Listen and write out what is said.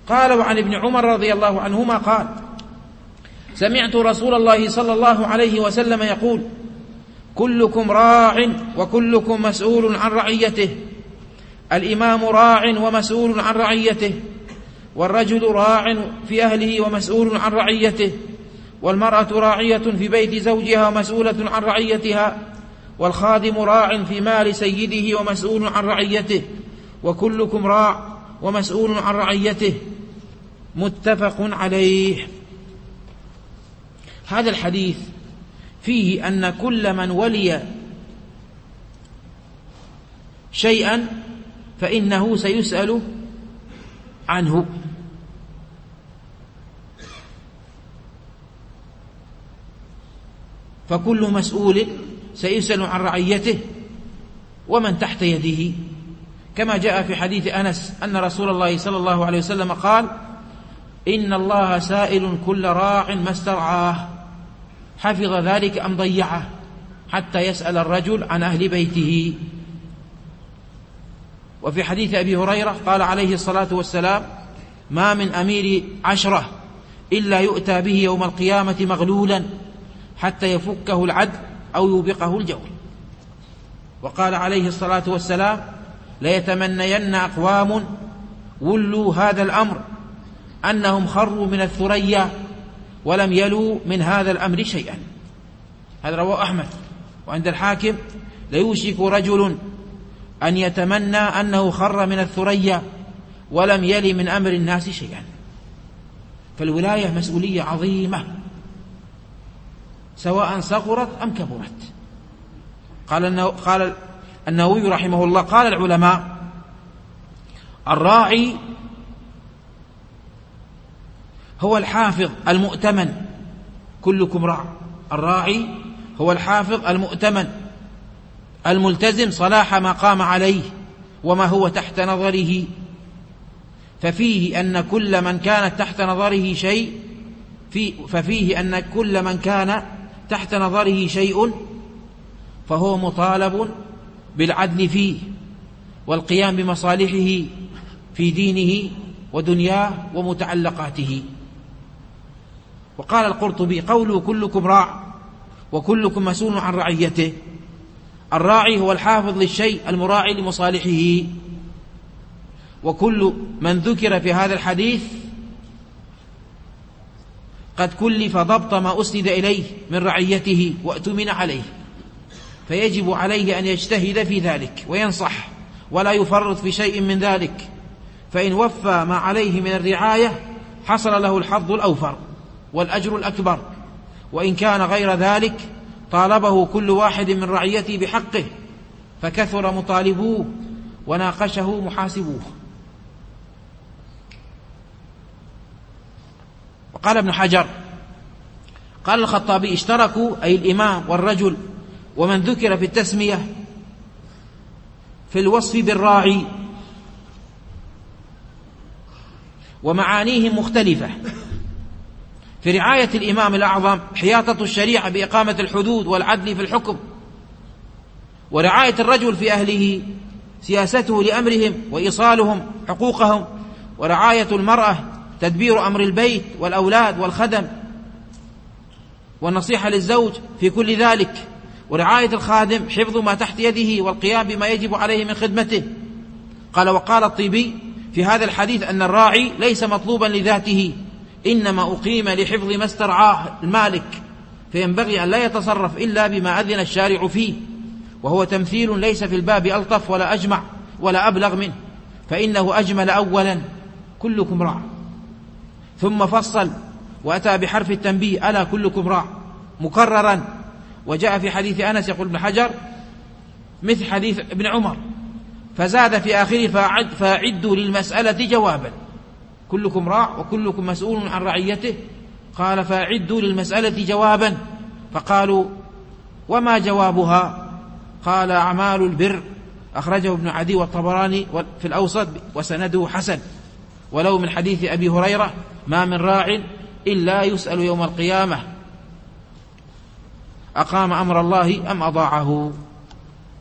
قال: وعن ابن عمر رضي الله عنهما قال: سمعت رسول الله صلى الله عليه وسلم يقول: كلكم راع وكلكم مسؤول عن رعيته، الإمام راع ومسؤول عن رعيته، والرجل راع في أهله ومسؤول عن رعيته، والمرأة راعية في بيت زوجها ومسؤولة عن رعيتها، والخادم راع في مال سيده ومسؤول عن رعيته، وكلكم راع ومسؤول عن رعيته. متفق عليه. هذا الحديث فيه أن كل من ولي شيئا فإنه سيسأل عنه، فكل مسؤول سيسأل عن رعيته ومن تحت يده، كما جاء في حديث أنس أن رسول الله صلى الله عليه وسلم قال: إن الله سائل كل راع ما استرعاه، حفظ ذلك أم ضيعه، حتى يسأل الرجل عن أهل بيته. وفي حديث أبي هريرة قال عليه الصلاة والسلام: ما من أمير 10 إلا يؤتى به يوم القيامة مغلولا حتى يفكه العدل أو يوبقه الجور. وقال عليه الصلاة والسلام: ليتمنين أقوام ولوا هذا الأمر أنهم خروا من الثريا ولم يلوا من هذا الأمر شيئا. هذا رواه أحمد. وعند الحاكم: ليوشك رجل أن يتمنى أنه خر من الثريا ولم يلي من أمر الناس شيئا. فالولاية مسؤولية عظيمة سواء صغرت أم كبرت. قال النووي رحمه الله: قال العلماء: الراعي هو الحافظ المؤتمن. كلكم راع. الراعي هو الحافظ المؤتمن الملتزم صلاح ما قام عليه وما هو تحت نظره، ففيه أن كل من كان تحت نظره شيء فهو مطالب بالعدل فيه والقيام بمصالحه في دينه ودنياه ومتعلقاته. وقال القرطبي: قوله كلكم راع وكلكم مسؤول عن رعيته، الراعي هو الحافظ للشيء المراعي لمصالحه. وكل من ذكر في هذا الحديث قد كلف ضبط ما أسند إليه من رعيته وأتمن عليه، فيجب عليه أن يجتهد في ذلك وينصح ولا يفرط في شيء من ذلك، فإن وفى ما عليه من الرعاية حصل له الحظ الأوفر والأجر الأكبر، وإن كان غير ذلك طالبه كل واحد من رعيته بحقه فكثر مطالبوه وناقشه محاسبوه. وقال ابن حجر: قال الخطابي: اشتركوا أي الإمام والرجل ومن ذكر في التسمية في الوصف بالراعي، ومعانيهم مختلفة. في رعاية الإمام الأعظم حياطة الشريعة بإقامة الحدود والعدل في الحكم، ورعاية الرجل في أهله سياسته لأمرهم وإيصالهم حقوقهم، ورعاية المرأة تدبير أمر البيت والأولاد والخدم والنصيحة للزوج في كل ذلك، ورعاية الخادم حفظ ما تحت يده والقيام بما يجب عليه من خدمته. قال: وقال الطيبي في هذا الحديث أن الراعي ليس مطلوبا لذاته، إنما أقيم لحفظ ما استرعاه المالك، فينبغي أن لا يتصرف إلا بما أذن الشارع فيه، وهو تمثيل ليس في الباب ألطف ولا أجمع ولا أبلغ منه، فإنه أجمل أولا: كلكم راع، ثم فصل وأتى بحرف التنبيه: ألا كلكم راع، مكررا. وجاء في حديث أنس يقول ابن حجر مثل حديث ابن عمر، فزاد في آخره: فأعدوا للمسألة جوابا. كلكم راع وكلكم مسؤول عن رعيته. قال: فأعدوا للمسألة جوابا. فقالوا: وما جوابها؟ قال: أعمال البر. أخرجه ابن عدي والطبراني في الأوسط وسنده حسن، ولو من حديث أبي هريرة: ما من راع إلا يسأل يوم القيامة أقام أمر الله أم أضاعه.